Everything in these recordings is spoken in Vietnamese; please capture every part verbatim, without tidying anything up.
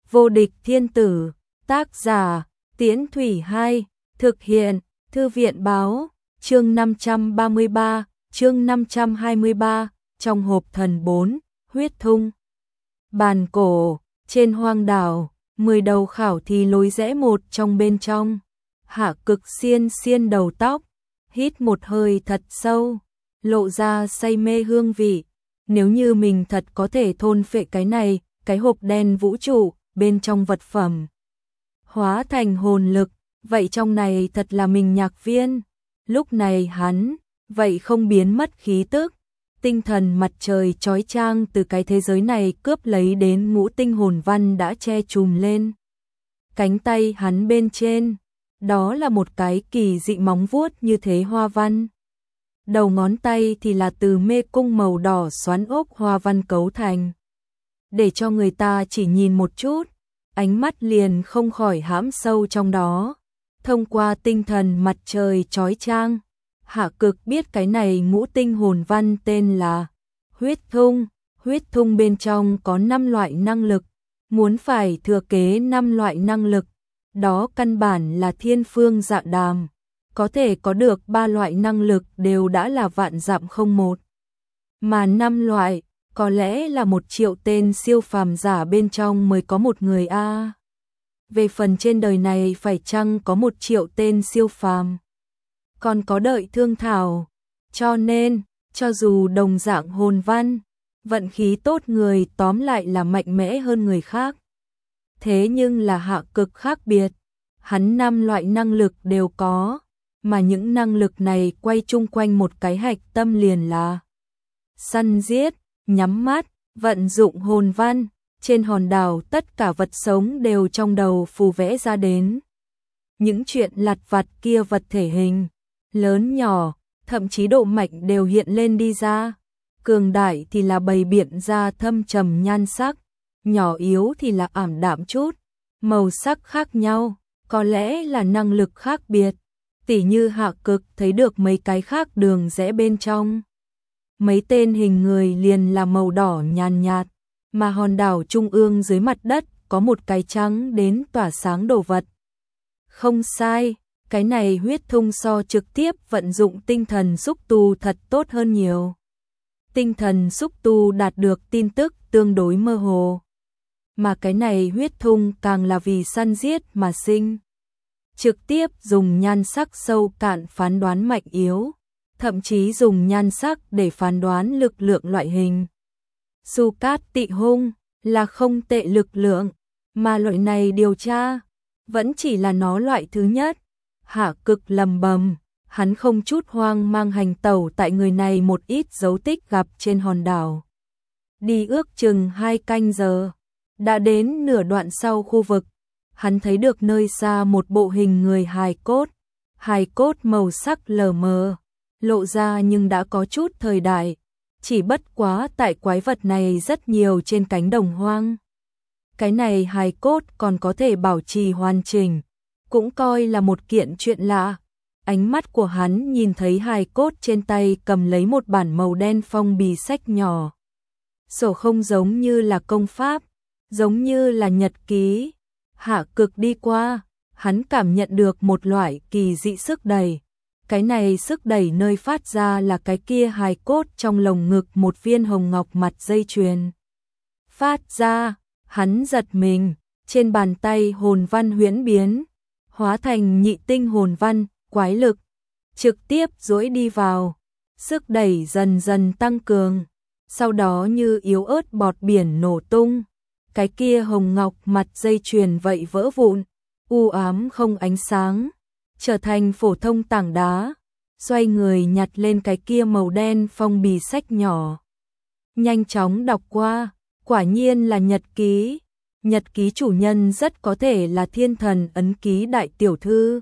Vô địch thiên tử, tác giả, Tiễn Thủy Hai, thực hiện, Thư viện báo, chương năm trăm ba mươi ba, chương năm trăm hai mươi ba, trong hộp thần bốn, huyết thung. Bàn cổ, trên hoang đảo, mười đầu khảo thí lối rẽ một trong bên trong. Hạ Cực xiên xiên đầu tóc, hít một hơi thật sâu, lộ ra say mê hương vị. Nếu như mình thật có thể thôn phệ cái này, cái hộp đen vũ trụ, bên trong vật phẩm hóa thành hồn lực, vậy trong này thật là mình nhạc viên. Lúc này hắn, vậy không biến mất khí tức, tinh thần mặt trời chói chang từ cái thế giới này cướp lấy đến ngũ tinh hồn văn đã che trùm lên. Cánh tay hắn bên trên, đó là một cái kỳ dị móng vuốt như thế hoa văn. Đầu ngón tay thì là từ mê cung màu đỏ xoắn ốc hoa văn cấu thành. Để cho người ta chỉ nhìn một chút, ánh mắt liền không khỏi hãm sâu trong đó. Thông qua tinh thần mặt trời chói chang, Hạ Cực biết cái này ngũ tinh hồn văn tên là huyết thung. Huyết thung bên trong có năm loại năng lực, muốn phải thừa kế năm loại năng lực, đó căn bản là thiên phương dạ đàm. Có thể có được ba loại năng lực đều đã là vạn dặm không một. Mà năm loại, có lẽ là một triệu tên siêu phàm giả bên trong mới có một người a. À. Về phần trên đời này phải chăng có một triệu tên siêu phàm, còn có đợi thương thảo. Cho nên, cho dù đồng dạng hồn văn, vận khí tốt người tóm lại là mạnh mẽ hơn người khác. Thế nhưng là Hạ Cực khác biệt, hắn năm loại năng lực đều có, mà những năng lực này quay chung quanh một cái hạch tâm liền là săn giết, nhắm mắt, vận dụng hồn văn. Trên hòn đảo tất cả vật sống đều trong đầu phù vẽ ra đến. Những chuyện lặt vặt kia vật thể hình, lớn nhỏ, thậm chí độ mạnh đều hiện lên đi ra. Cường đại thì là bày biện ra thâm trầm nhan sắc, nhỏ yếu thì là ảm đạm chút. Màu sắc khác nhau, có lẽ là năng lực khác biệt. Tỉ như Hạ Cực thấy được mấy cái khác đường rẽ bên trong. Mấy tên hình người liền là màu đỏ nhàn nhạt, mà hòn đảo trung ương dưới mặt đất có một cái trắng đến tỏa sáng đồ vật. Không sai, cái này huyết thung so trực tiếp vận dụng tinh thần xúc tu thật tốt hơn nhiều. Tinh thần xúc tu đạt được tin tức tương đối mơ hồ, mà cái này huyết thung càng là vì săn giết mà sinh. Trực tiếp dùng nhan sắc sâu cạn phán đoán mạnh yếu, thậm chí dùng nhan sắc để phán đoán lực lượng loại hình. Su cát tị hung là không tệ lực lượng, mà loại này điều tra vẫn chỉ là nó loại thứ nhất. Hạ Cực lầm bầm, hắn không chút hoang mang hành tẩu tại người này một ít dấu tích gặp trên hòn đảo. Đi ước chừng hai canh giờ, đã đến nửa đoạn sau khu vực, hắn thấy được nơi xa một bộ hình người hài cốt. Hài cốt màu sắc lờ mờ, lộ ra nhưng đã có chút thời đại. Chỉ bất quá tại quái vật này rất nhiều trên cánh đồng hoang. Cái này hài cốt còn có thể bảo trì hoàn chỉnh, cũng coi là một kiện chuyện lạ. Ánh mắt của hắn nhìn thấy hài cốt trên tay cầm lấy một bản màu đen phong bì sách nhỏ. Sổ không giống như là công pháp, giống như là nhật ký. Hạ Cực đi qua, hắn cảm nhận được một loại kỳ dị sức đẩy. Cái này sức đẩy nơi phát ra là cái kia hài cốt trong lồng ngực một viên hồng ngọc mặt dây chuyền. Phát ra, hắn giật mình, trên bàn tay hồn văn huyễn biến, hóa thành nhị tinh hồn văn, quái lực, trực tiếp duỗi đi vào. Sức đẩy dần dần tăng cường, sau đó như yếu ớt bọt biển nổ tung. Cái kia hồng ngọc mặt dây chuyền vậy vỡ vụn, u ám không ánh sáng, trở thành phổ thông tảng đá. Xoay người nhặt lên cái kia màu đen phong bì sách nhỏ, nhanh chóng đọc qua, quả nhiên là nhật ký. Nhật ký chủ nhân rất có thể là thiên thần ấn ký đại tiểu thư.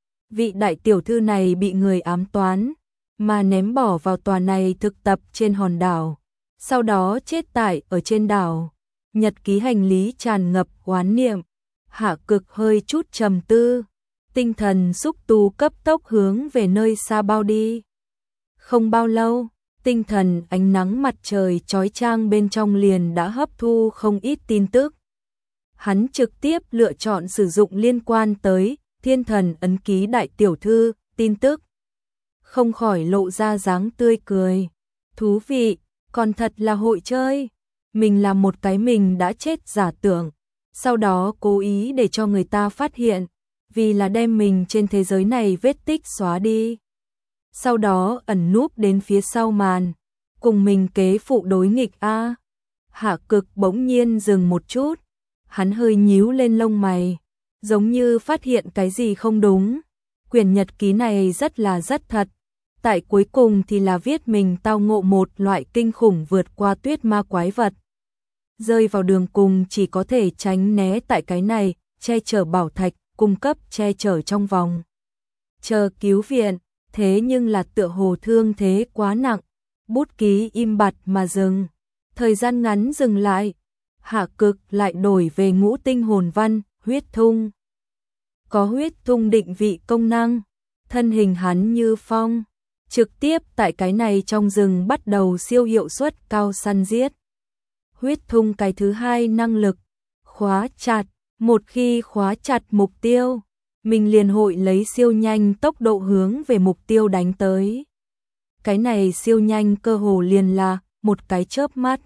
Vị đại tiểu thư này bị người ám toán, mà ném bỏ vào tòa này thực tập trên hòn đảo, sau đó chết tại ở trên đảo. Nhật ký hành lý tràn ngập oán niệm. Hạ Cực hơi chút trầm tư, tinh thần xúc tu cấp tốc hướng về nơi xa bao đi. Không bao lâu, tinh thần ánh nắng mặt trời chói chang bên trong liền đã hấp thu không ít tin tức. hắn trực tiếp lựa chọn sử dụng liên quan tới Thiên Thần ấn ký đại tiểu thư, tin tức. Không khỏi lộ ra dáng tươi cười. Thú vị, còn thật là hội chơi. Mình làm một cái mình đã chết giả tưởng, sau đó cố ý để cho người ta phát hiện, vì là đem mình trên thế giới này vết tích xóa đi. Sau đó ẩn núp đến phía sau màn, cùng mình kế phụ đối nghịch a. Hạ Cực bỗng nhiên dừng một chút, hắn hơi nhíu lên lông mày, giống như phát hiện cái gì không đúng. Quyển nhật ký này rất là rất thật. Tại cuối cùng thì là viết mình tao ngộ một loại kinh khủng vượt qua tuyết ma quái vật. Rơi vào đường cùng chỉ có thể tránh né tại cái này, che chở bảo thạch, cung cấp che chở trong vòng. Chờ cứu viện, thế nhưng là tựa hồ thương thế quá nặng, bút ký im bặt mà dừng. Thời gian ngắn dừng lại, Hạ Cực lại đổi về ngũ tinh hồn văn, huyết thung. Có huyết thung định vị công năng, thân hình hắn như phong, trực tiếp tại cái này trong rừng bắt đầu siêu hiệu suất cao săn giết. Huyết thung cái thứ hai năng lực, khóa chặt, một khi khóa chặt mục tiêu, mình liền hội lấy siêu nhanh tốc độ hướng về mục tiêu đánh tới. Cái này siêu nhanh cơ hồ liền là một cái chớp mắt.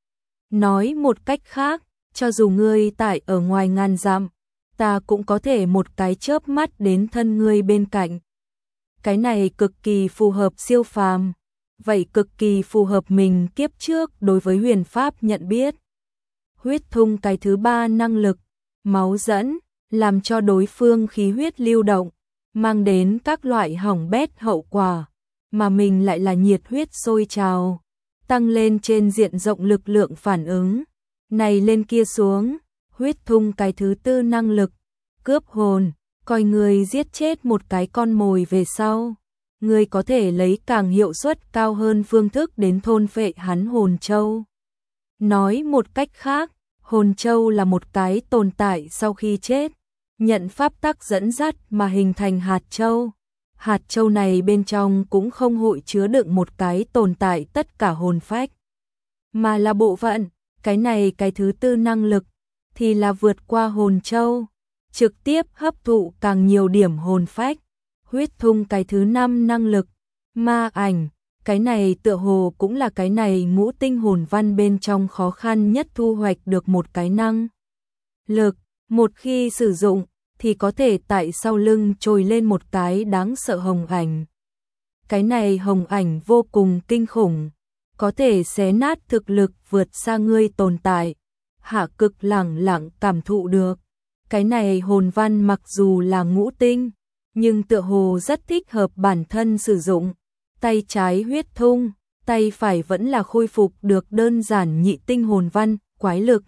Nói một cách khác, cho dù ngươi tại ở ngoài ngàn dặm, ta cũng có thể một cái chớp mắt đến thân ngươi bên cạnh. Cái này cực kỳ phù hợp siêu phàm, vậy cực kỳ phù hợp mình kiếp trước đối với huyền pháp nhận biết. Huyết thung cái thứ ba năng lực, máu dẫn, làm cho đối phương khí huyết lưu động, mang đến các loại hỏng bét hậu quả, mà mình lại là nhiệt huyết sôi trào, tăng lên trên diện rộng lực lượng phản ứng. Này lên kia xuống, huyết thung cái thứ tư năng lực, cướp hồn, coi người giết chết một cái con mồi về sau, người có thể lấy càng hiệu suất cao hơn phương thức đến thôn phệ hắn hồn châu. Nói một cách khác, hồn châu là một cái tồn tại sau khi chết, nhận pháp tắc dẫn dắt mà hình thành hạt châu. Hạt châu này bên trong cũng không hội chứa đựng một cái tồn tại tất cả hồn phách, mà là bộ phận. Cái này cái thứ tư năng lực thì là vượt qua hồn châu, trực tiếp hấp thụ càng nhiều điểm hồn phách. Huyết thung cái thứ năm năng lực, ma ảnh, cái này tựa hồ cũng là cái này ngũ tinh hồn văn bên trong khó khăn nhất thu hoạch được một cái năng lực. Một khi sử dụng thì có thể tại sau lưng trồi lên một cái đáng sợ hồng ảnh. Cái này hồng ảnh vô cùng kinh khủng, có thể xé nát thực lực vượt xa ngươi tồn tại. Hạ Cực lẳng lặng cảm thụ được. Cái này hồn văn mặc dù là ngũ tinh, nhưng tựa hồ rất thích hợp bản thân sử dụng. Tay trái huyết thung, tay phải vẫn là khôi phục được đơn giản nhị tinh hồn văn, quái lực.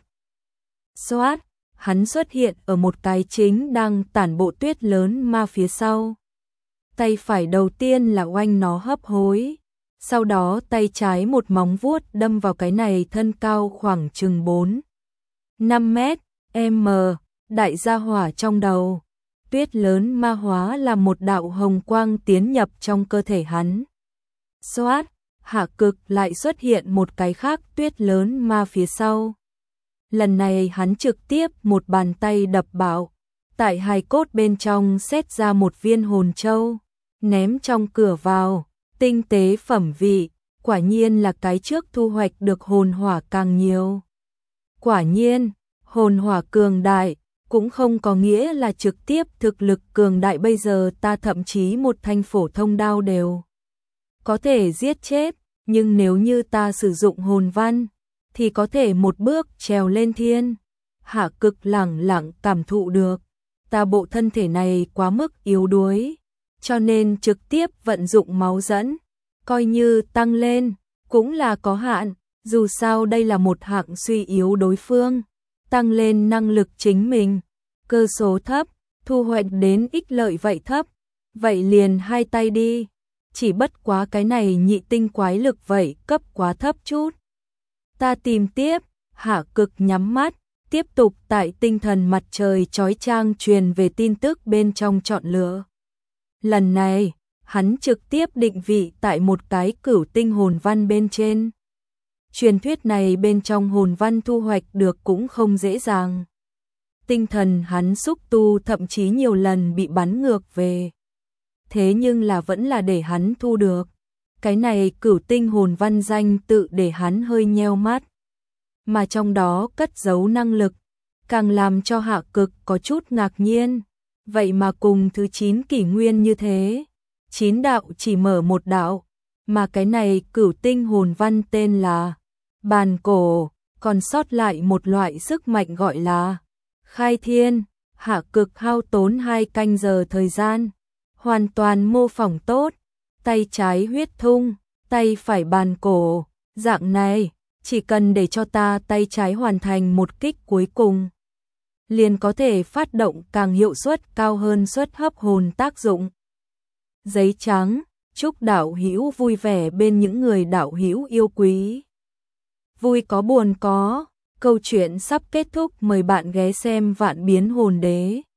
Xoát, hắn xuất hiện ở một cái chính đang tản bộ tuyết lớn ma phía sau. Tay phải đầu tiên là oanh nó hấp hối, sau đó tay trái một móng vuốt đâm vào cái này thân cao khoảng chừng bốn năm mét, m, đại gia hỏa trong đầu. Tuyết lớn ma hóa là một đạo hồng quang tiến nhập trong cơ thể hắn. Xoát, Hạ Cực lại xuất hiện một cái khác tuyết lớn ma phía sau. Lần này hắn trực tiếp một bàn tay đập bạo, tại hài cốt bên trong xét ra một viên hồn châu, ném trong cửa vào, tinh tế phẩm vị, quả nhiên là cái trước thu hoạch được hồn hỏa càng nhiều. Quả nhiên, hồn hỏa cường đại, cũng không có nghĩa là trực tiếp thực lực cường đại. Bây giờ ta thậm chí một thanh phổ thông đao đều có thể giết chết, nhưng nếu như ta sử dụng hồn văn, thì có thể một bước trèo lên thiên. Hạ Cực lẳng lặng cảm thụ được, ta bộ thân thể này quá mức yếu đuối, cho nên trực tiếp vận dụng máu dẫn, coi như tăng lên, cũng là có hạn, dù sao đây là một hạng suy yếu đối phương, tăng lên năng lực chính mình, cơ số thấp, thu hoạch đến ích lợi vậy thấp, vậy liền hai tay đi, chỉ bất quá cái này nhị tinh quái lực vậy cấp quá thấp chút. Ta tìm tiếp, Hạ Cực nhắm mắt, tiếp tục tại tinh thần mặt trời chói chang truyền về tin tức bên trong chọn lựa. Lần này, hắn trực tiếp định vị tại một cái cửu tinh hồn văn bên trên. Truyền thuyết này bên trong hồn văn thu hoạch được cũng không dễ dàng. tinh thần hắn xúc tu thậm chí nhiều lần bị bắn ngược về. Thế nhưng là vẫn là để hắn thu được. Cái này cửu tinh hồn văn danh tự để hắn hơi nheo mắt. Mà trong đó cất giấu năng lực, càng làm cho Hạ Cực có chút ngạc nhiên. Vậy mà cùng thứ chín kỷ nguyên như thế, chín đạo chỉ mở một đạo, mà cái này cửu tinh hồn văn tên là bàn cổ, còn sót lại một loại sức mạnh gọi là khai thiên. Hạ Cực hao tốn hai canh giờ thời gian, hoàn toàn mô phỏng tốt, tay trái huyết thung, tay phải bàn cổ, dạng này, chỉ cần để cho ta tay trái hoàn thành một kích cuối cùng, liền có thể phát động càng hiệu suất cao hơn suất hấp hồn tác dụng. Giấy trắng, chúc đạo hữu vui vẻ bên những người đạo hữu yêu quý. Vui có buồn có, câu chuyện sắp kết thúc, mời bạn ghé xem Vạn Biến Hồn Đế.